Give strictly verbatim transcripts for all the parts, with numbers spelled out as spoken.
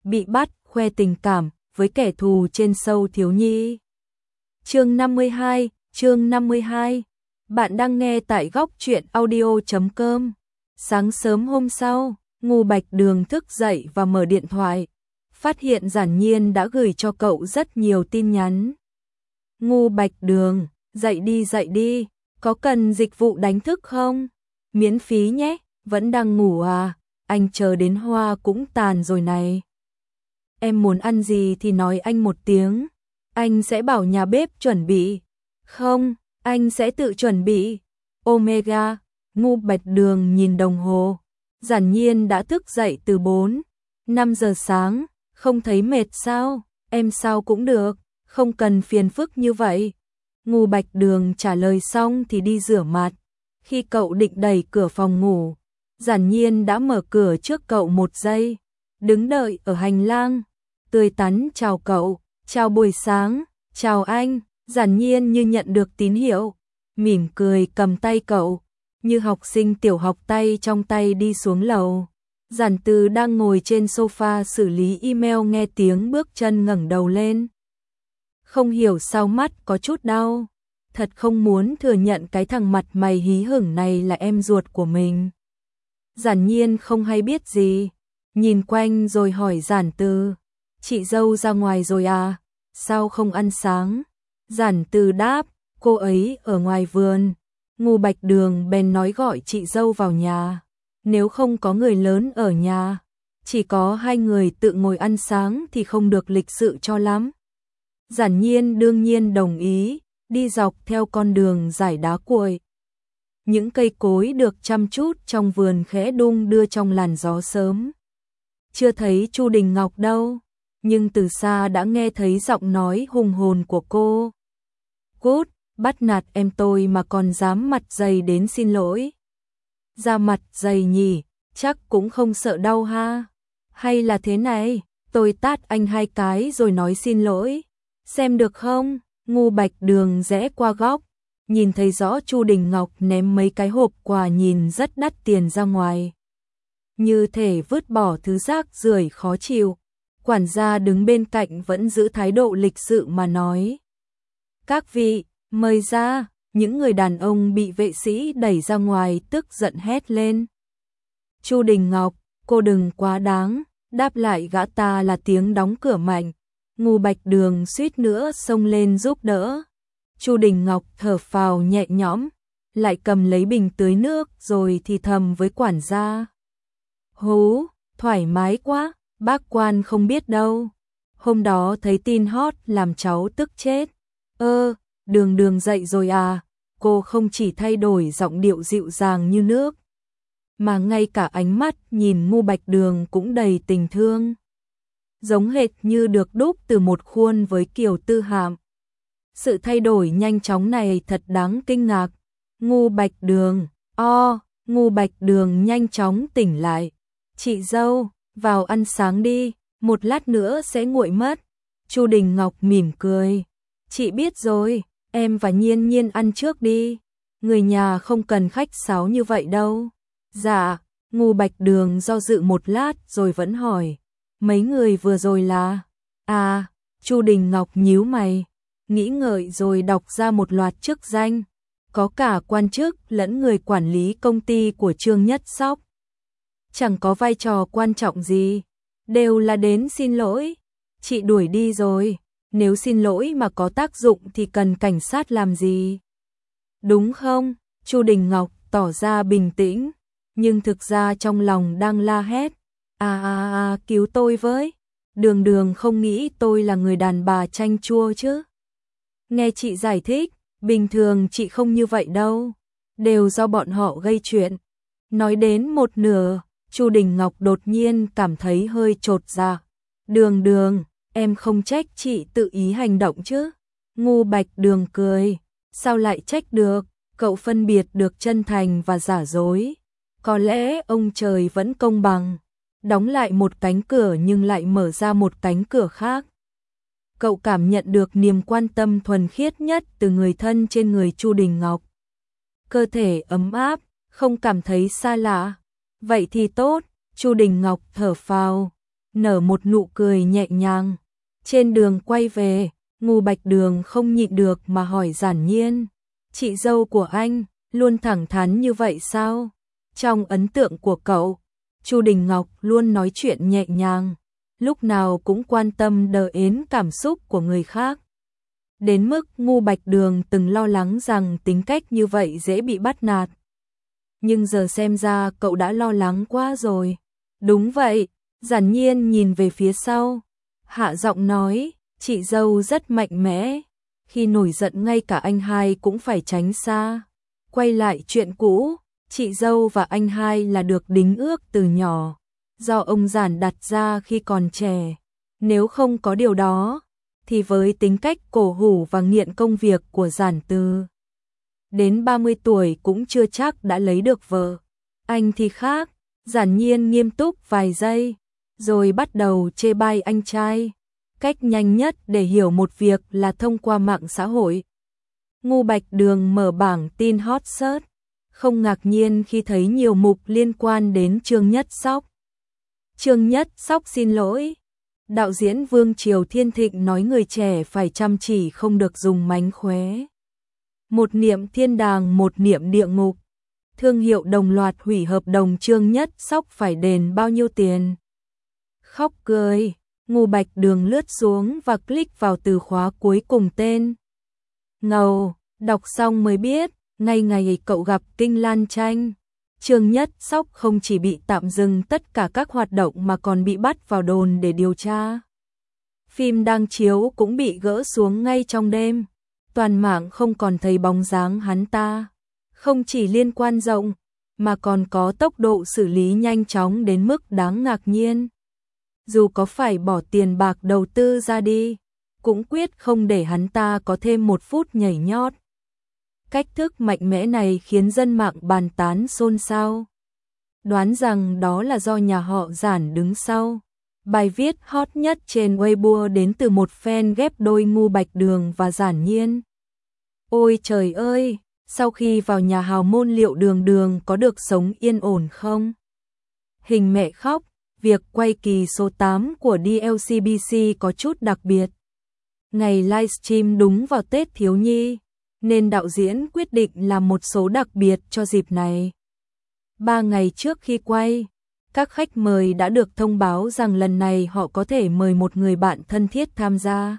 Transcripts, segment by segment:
bị bắt khoe tình cảm với kẻ thù trên show thiếu nhi. Chương năm mươi hai, chương năm mươi hai. Bạn đang nghe tại góc truyện audio chấm com. Sáng sớm hôm sau, Ngô Bạch Đường thức dậy và mở điện thoại, phát hiện Giản Nhiên đã gửi cho cậu rất nhiều tin nhắn. Ngô Bạch Đường, dậy đi dậy đi, có cần dịch vụ đánh thức không? Miễn phí nhé, vẫn đang ngủ à, anh chờ đến hoa cũng tàn rồi này. Em muốn ăn gì thì nói anh một tiếng, anh sẽ bảo nhà bếp chuẩn bị. Không, anh sẽ tự chuẩn bị. Omega, Ngô Bạch Đường nhìn đồng hồ. Giản Nhiên đã thức dậy từ bốn, năm giờ sáng, không thấy mệt sao? Em sao cũng được, không cần phiền phức như vậy. Ngô Bạch Đường trả lời xong thì đi rửa mặt. Khi cậu định đẩy cửa phòng ngủ, Giản Nhiên đã mở cửa trước cậu một giây, đứng đợi ở hành lang, tươi tắn chào cậu, chào buổi sáng, chào anh. Giản Nhiên như nhận được tín hiệu, mỉm cười cầm tay cậu, như học sinh tiểu học tay trong tay đi xuống lầu. Giản Từ đang ngồi trên sofa xử lý email nghe tiếng bước chân ngẩng đầu lên. Không hiểu sao mắt có chút đau, thật không muốn thừa nhận cái thằng mặt mày hí hửng này là em ruột của mình. Giản Nhiên không hay biết gì, nhìn quanh rồi hỏi Giản Từ, chị dâu ra ngoài rồi à, sao không ăn sáng? Giản Từ đáp, cô ấy ở ngoài vườn. Ngô Bạch Đường bèn nói gọi chị dâu vào nhà, nếu không có người lớn ở nhà, chỉ có hai người tự ngồi ăn sáng thì không được lịch sự cho lắm. Giản Nhiên đương nhiên đồng ý, đi dọc theo con đường dải đá cuội. Những cây cối được chăm chút trong vườn khẽ đung đưa trong làn gió sớm. Chưa thấy Chu Đình Ngọc đâu, nhưng từ xa đã nghe thấy giọng nói hùng hồn của cô. Cút, bắt nạt em tôi mà còn dám mặt dày đến xin lỗi. Da mặt dày nhỉ, chắc cũng không sợ đau ha. Hay là thế này, tôi tát anh hai cái rồi nói xin lỗi. Xem được không? Ngô Bạch Đường rẽ qua góc, nhìn thấy rõ Chu Đình Ngọc ném mấy cái hộp quà nhìn rất đắt tiền ra ngoài, như thể vứt bỏ thứ rác rưởi khó chịu. Quản gia đứng bên cạnh vẫn giữ thái độ lịch sự mà nói, các vị, mời ra. Những người đàn ông bị vệ sĩ đẩy ra ngoài tức giận hét lên. Chu Đình Ngọc, cô đừng quá đáng, đáp lại gã ta là tiếng đóng cửa mạnh. Ngô Bạch Đường suýt nữa xông lên giúp đỡ. Chu Đình Ngọc thở phào nhẹ nhõm, lại cầm lấy bình tưới nước rồi thì thầm với quản gia. Hú, thoải mái quá, bác quan không biết đâu. Hôm đó thấy tin hot làm cháu tức chết. Ơ, Đường Đường dậy rồi à? Cô không chỉ thay đổi giọng điệu dịu dàng như nước, mà ngay cả ánh mắt nhìn Ngô Bạch Đường cũng đầy tình thương, giống hệt như được đúc từ một khuôn với Kiều Tư Hàm. Sự thay đổi nhanh chóng này thật đáng kinh ngạc. Ngô Bạch Đường, o, Ngô Bạch Đường nhanh chóng tỉnh lại. Chị dâu, vào ăn sáng đi, một lát nữa sẽ nguội mất. Chu Đình Ngọc mỉm cười. Chị biết rồi, em và Nhiên Nhiên ăn trước đi. Người nhà không cần khách sáo như vậy đâu. Dạ, Ngô Bạch Đường do dự một lát rồi vẫn hỏi. Mấy người vừa rồi là... À, Chu Đình Ngọc nhíu mày, nghĩ ngợi rồi đọc ra một loạt chức danh. Có cả quan chức lẫn người quản lý công ty của Trương Nhất Sóc. Chẳng có vai trò quan trọng gì, đều là đến xin lỗi. Chị đuổi đi rồi, nếu xin lỗi mà có tác dụng thì cần cảnh sát làm gì? Đúng không? Chu Đình Ngọc tỏ ra bình tĩnh, nhưng thực ra trong lòng đang la hét. À à à, cứu tôi với. Đường Đường không nghĩ tôi là người đàn bà chanh chua chứ. Nghe chị giải thích, bình thường chị không như vậy đâu. Đều do bọn họ gây chuyện. Nói đến một nửa, Chu Đình Ngọc đột nhiên cảm thấy hơi chột dạ. Đường Đường, em không trách chị tự ý hành động chứ? Ngô Bạch Đường cười. Sao lại trách được? Cậu phân biệt được chân thành và giả dối. Có lẽ ông trời vẫn công bằng, đóng lại một cánh cửa nhưng lại mở ra một cánh cửa khác. Cậu cảm nhận được niềm quan tâm thuần khiết nhất từ người thân trên người Chu Đình Ngọc. Cơ thể ấm áp, không cảm thấy xa lạ. Vậy thì tốt, Chu Đình Ngọc thở phào, nở một nụ cười nhẹ nhàng. Trên đường quay về, Ngô Bạch Đường không nhịn được mà hỏi Giản Nhiên, chị dâu của anh luôn thẳng thắn như vậy sao? Trong ấn tượng của cậu, Chu Đình Ngọc luôn nói chuyện nhẹ nhàng, lúc nào cũng quan tâm đờ ến cảm xúc của người khác. Đến mức Ngô Bạch Đường từng lo lắng rằng tính cách như vậy dễ bị bắt nạt. Nhưng giờ xem ra cậu đã lo lắng quá rồi. Đúng vậy, Giản Nhiên nhìn về phía sau, hạ giọng nói, chị dâu rất mạnh mẽ, khi nổi giận ngay cả anh hai cũng phải tránh xa. Quay lại chuyện cũ, chị dâu và anh hai là được đính ước từ nhỏ, do ông Giản đặt ra khi còn trẻ. Nếu không có điều đó, thì với tính cách cổ hủ và nghiện công việc của Giản Từ, đến ba mươi tuổi cũng chưa chắc đã lấy được vợ. Anh thì khác. Giản Nhiên nghiêm túc vài giây, rồi bắt đầu chê bai anh trai. Cách nhanh nhất để hiểu một việc là thông qua mạng xã hội. Ngô Bạch Đường mở bảng tin hot search, không ngạc nhiên khi thấy nhiều mục liên quan đến Trương Nhất Sóc. Trương Nhất Sóc xin lỗi. Đạo diễn Vương Triều Thiên Thịnh nói người trẻ phải chăm chỉ, không được dùng mánh khóe. Một niệm thiên đàng, một niệm địa ngục. Thương hiệu đồng loạt hủy hợp đồng, Trương Nhất Sóc phải đền bao nhiêu tiền? Khóc cười, Ngô Bạch Đường lướt xuống và click vào từ khóa cuối cùng tên. Ngầu, đọc xong mới biết, ngay ngày cậu gặp Kinh Lan Tranh, Trương Nhất Sóc không chỉ bị tạm dừng tất cả các hoạt động mà còn bị bắt vào đồn để điều tra. Phim đang chiếu cũng bị gỡ xuống ngay trong đêm, toàn mạng không còn thấy bóng dáng hắn ta. Không chỉ liên quan rộng, mà còn có tốc độ xử lý nhanh chóng đến mức đáng ngạc nhiên. Dù có phải bỏ tiền bạc đầu tư ra đi, cũng quyết không để hắn ta có thêm một phút nhảy nhót. Cách thức mạnh mẽ này khiến dân mạng bàn tán xôn xao. Đoán rằng đó là do nhà họ Giản đứng sau. Bài viết hot nhất trên Weibo đến từ một fan ghép đôi Ngô Bạch Đường và Giản Nhiên. Ôi trời ơi! Sau khi vào nhà hào môn liệu Đường Đường có được sống yên ổn không? Hình mẹ khóc, việc quay kỳ số tám của đê lờ xê bê xê có chút đặc biệt. Ngày livestream đúng vào Tết thiếu nhi, nên đạo diễn quyết định làm một số đặc biệt cho dịp này. Ba ngày trước khi quay, các khách mời đã được thông báo rằng lần này họ có thể mời một người bạn thân thiết tham gia.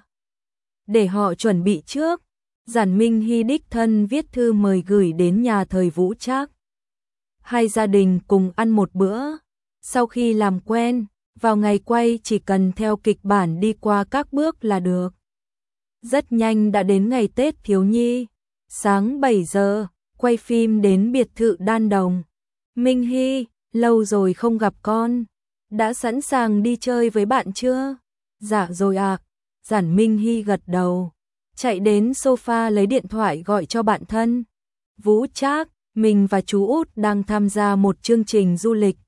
Để họ chuẩn bị trước, Giản Minh Hy đích thân viết thư mời gửi đến nhà Thời Vũ Trác. Hai gia đình cùng ăn một bữa. Sau khi làm quen, vào ngày quay chỉ cần theo kịch bản đi qua các bước là được. Rất nhanh đã đến ngày Tết thiếu nhi. Sáng bảy giờ, quay phim đến biệt thự Đan Đồng. Minh Hy, lâu rồi không gặp con. Đã sẵn sàng đi chơi với bạn chưa? Dạ rồi ạ. À. Giản Minh Hy gật đầu. Chạy đến sofa lấy điện thoại gọi cho bạn thân. Vũ Trác, mình và chú Út đang tham gia một chương trình du lịch.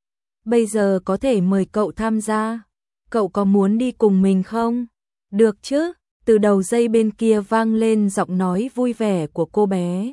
Bây giờ có thể mời cậu tham gia. Cậu có muốn đi cùng mình không? Được chứ? Từ đầu dây bên kia vang lên giọng nói vui vẻ của cô bé.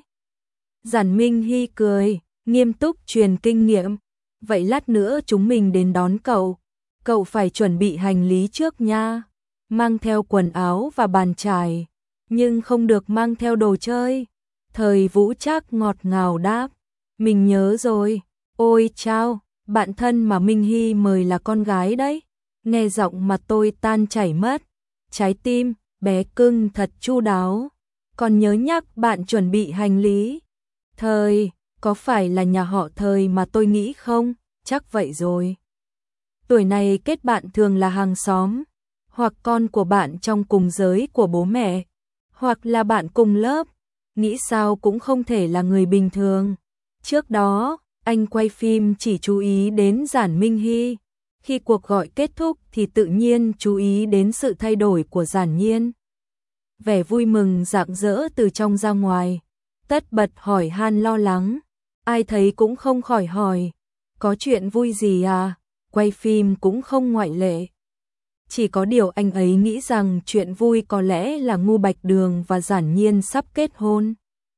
Giản Minh Hy cười, nghiêm túc truyền kinh nghiệm. Vậy lát nữa chúng mình đến đón cậu. Cậu phải chuẩn bị hành lý trước nha. Mang theo quần áo và bàn chải, nhưng không được mang theo đồ chơi. Thời Vũ Trác ngọt ngào đáp, mình nhớ rồi. Ôi chao, bạn thân mà Minh Hy mời là con gái đấy. Nghe giọng mà tôi tan chảy mất. Trái tim, bé cưng thật chu đáo. Còn nhớ nhắc bạn chuẩn bị hành lý. Thời, có phải là nhà họ Thời mà tôi nghĩ không? Chắc vậy rồi. Tuổi này kết bạn thường là hàng xóm, hoặc con của bạn trong cùng giới của bố mẹ, hoặc là bạn cùng lớp, nghĩ sao cũng không thể là người bình thường. Trước đó, anh quay phim chỉ chú ý đến Giản Minh Hy, khi cuộc gọi kết thúc thì tự nhiên chú ý đến sự thay đổi của Giản Nhiên. Vẻ vui mừng rạng rỡ từ trong ra ngoài, tất bật hỏi han lo lắng, ai thấy cũng không khỏi hỏi, có chuyện vui gì à? Quay phim cũng không ngoại lệ. Chỉ có điều anh ấy nghĩ rằng chuyện vui có lẽ là Ngô Bạch Đường và Giản Nhiên sắp kết hôn,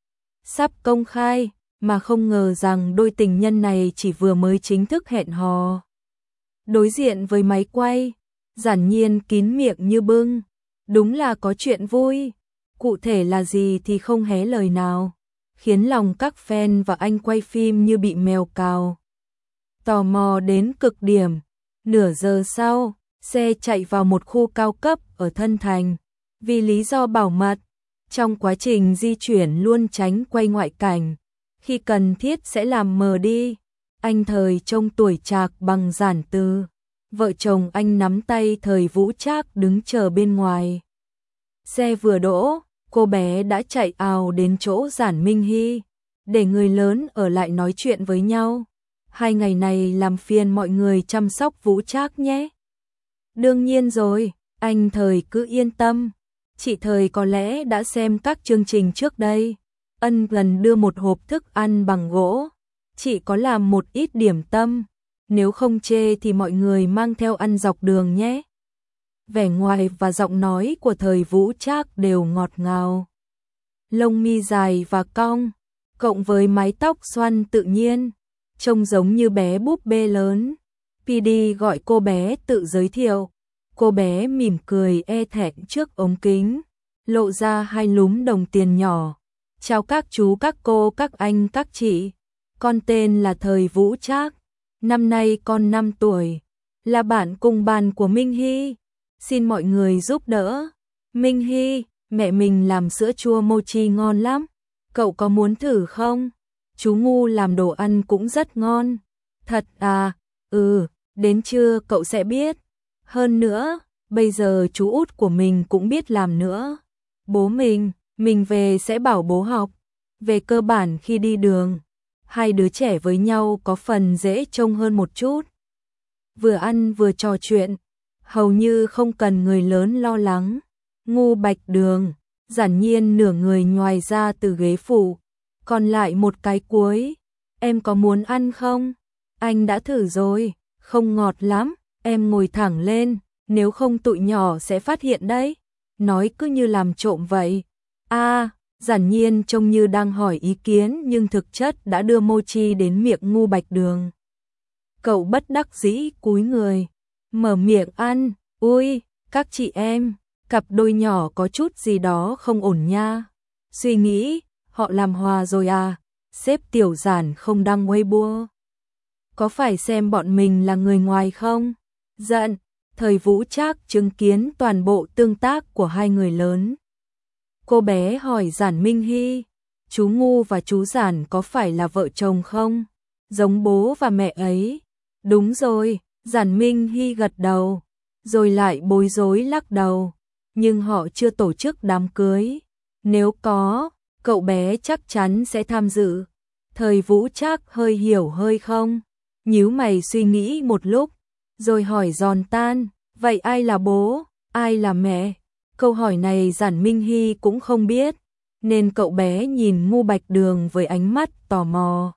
sắp công khai, mà không ngờ rằng đôi tình nhân này chỉ vừa mới chính thức hẹn hò. Đối diện với máy quay, Giản Nhiên kín miệng như bưng. Đúng là có chuyện vui. Cụ thể là gì thì không hé lời nào, khiến lòng các fan và anh quay phim như bị mèo cào. Tò mò đến cực điểm. Nửa giờ sau, xe chạy vào một khu cao cấp ở Thân Thành. Vì lý do bảo mật, trong quá trình di chuyển luôn tránh quay ngoại cảnh. Khi cần thiết sẽ làm mờ đi. Anh Thời trông tuổi trạc bằng Giản Từ. Vợ chồng anh nắm tay Thời Vũ Trác đứng chờ bên ngoài. Xe vừa đỗ, cô bé đã chạy ào đến chỗ Giản Minh Hy, để người lớn ở lại nói chuyện với nhau. Hai ngày này làm phiền mọi người chăm sóc Vũ Trác nhé. Đương nhiên rồi, anh Thời cứ yên tâm. Chị Thời có lẽ đã xem các chương trình trước đây. Ân lần đưa một hộp thức ăn bằng gỗ. Chị có làm một ít điểm tâm. Nếu không chê thì mọi người mang theo ăn dọc đường nhé. Vẻ ngoài và giọng nói của Thời Vũ Trác đều ngọt ngào. Lông mi dài và cong, cộng với mái tóc xoăn tự nhiên, trông giống như bé búp bê lớn. pê đê gọi cô bé tự giới thiệu. Cô bé mỉm cười e thẹn trước ống kính, lộ ra hai lúm đồng tiền nhỏ. Chào các chú, các cô, các anh, các chị. Con tên là Thời Vũ Trác. Năm nay con năm tuổi, là bạn cùng bàn của Minh Hy. Xin mọi người giúp đỡ. Minh Hy, mẹ mình làm sữa chua mochi ngon lắm. Cậu có muốn thử không? Chú Ngu làm đồ ăn cũng rất ngon. Thật à? Ừ, đến trưa cậu sẽ biết. Hơn nữa, bây giờ chú út của mình cũng biết làm nữa. Bố mình, mình về sẽ bảo bố học. Về cơ bản khi đi đường, hai đứa trẻ với nhau có phần dễ trông hơn một chút. Vừa ăn vừa trò chuyện, hầu như không cần người lớn lo lắng. Ngu Bạch Đường, Giản Nhiên nửa người nhoài ra từ ghế phụ, còn lại một cái cuối. Em có muốn ăn không? Anh đã thử rồi, không ngọt lắm, em ngồi thẳng lên, nếu không tụi nhỏ sẽ phát hiện đấy. Nói cứ như làm trộm vậy. À, Giản Nhiên trông như đang hỏi ý kiến nhưng thực chất đã đưa mochi đến miệng Ngu Bạch Đường. Cậu bất đắc dĩ cúi người, mở miệng ăn. Ui, các chị em, cặp đôi nhỏ có chút gì đó không ổn nha. Suy nghĩ, họ làm hòa rồi à? Sếp Tiểu Giản không đăng Weibo. Có phải xem bọn mình là người ngoài không? Giận, Thời Vũ Trác chứng kiến toàn bộ tương tác của hai người lớn. Cô bé hỏi Giản Minh Hy, chú Ngu và chú Giản có phải là vợ chồng không? Giống bố và mẹ ấy. Đúng rồi, Giản Minh Hy gật đầu, rồi lại bối rối lắc đầu. Nhưng họ chưa tổ chức đám cưới. Nếu có, cậu bé chắc chắn sẽ tham dự. Thời Vũ Trác hơi hiểu hơi không, nhíu mày suy nghĩ một lúc, rồi hỏi giòn tan, vậy ai là bố, ai là mẹ? Câu hỏi này Giản Minh Hy cũng không biết, nên cậu bé nhìn Ngu Bạch Đường với ánh mắt tò mò.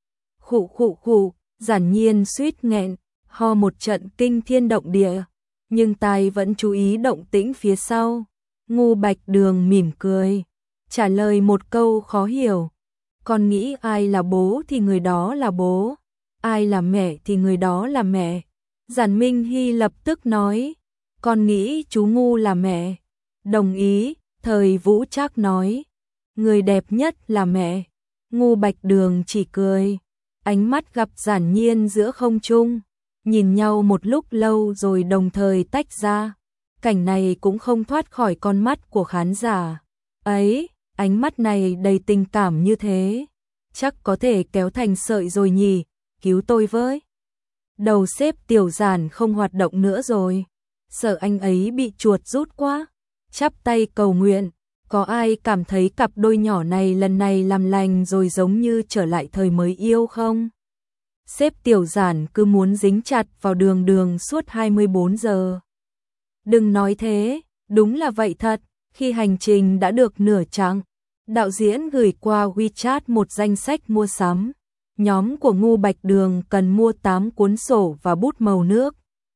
Khụ khụ khụ, Giản Nhiên suýt nghẹn, ho một trận kinh thiên động địa, nhưng tai vẫn chú ý động tĩnh phía sau. Ngu Bạch Đường mỉm cười, trả lời một câu khó hiểu. Con nghĩ ai là bố thì người đó là bố, ai là mẹ thì người đó là mẹ. Giản Minh Hy lập tức nói, con nghĩ chú Ngu là mẹ. Đồng ý, Thời Vũ Trác nói, người đẹp nhất là mẹ. Ngu Bạch Đường chỉ cười, ánh mắt gặp Giản Nhiên giữa không trung, nhìn nhau một lúc lâu rồi đồng thời tách ra. Cảnh này cũng không thoát khỏi con mắt của khán giả. Ấy, ánh mắt này đầy tình cảm như thế, chắc có thể kéo thành sợi rồi nhỉ, cứu tôi với. Đầu sếp Tiểu Giản không hoạt động nữa rồi, sợ anh ấy bị chuột rút quá. Chắp tay cầu nguyện, có ai cảm thấy cặp đôi nhỏ này lần này làm lành rồi giống như trở lại thời mới yêu không? Sếp Tiểu Giản cứ muốn dính chặt vào Đường Đường suốt hai mươi bốn giờ. Đừng nói thế, đúng là vậy thật. Khi hành trình đã được nửa chặng, đạo diễn gửi qua WeChat một danh sách mua sắm. Nhóm của Ngu Bạch Đường cần mua tám cuốn sổ và bút màu nước.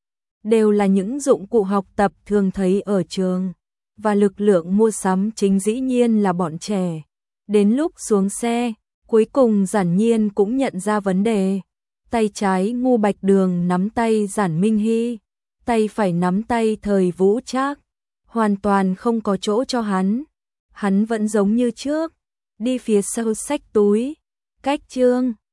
Đều là những dụng cụ học tập thường thấy ở trường. Và lực lượng mua sắm chính dĩ nhiên là bọn trẻ. Đến lúc xuống xe, cuối cùng Giản Nhiên cũng nhận ra vấn đề. tay trái Ngô Bạch Đường nắm tay Giản Minh Hy, tay phải nắm tay Thời Vũ Trác, hoàn toàn không có chỗ cho hắn. Hắn vẫn giống như trước, đi phía sau xách túi, cách chương